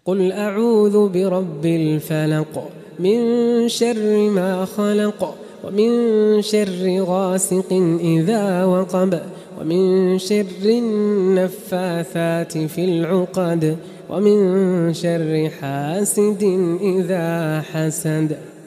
قل أعوذ برب الفلق من شر ما خلق ومن شر غاسق إذا وقب ومن شر النفاثات في العقد ومن شر حاسد إذا حسد.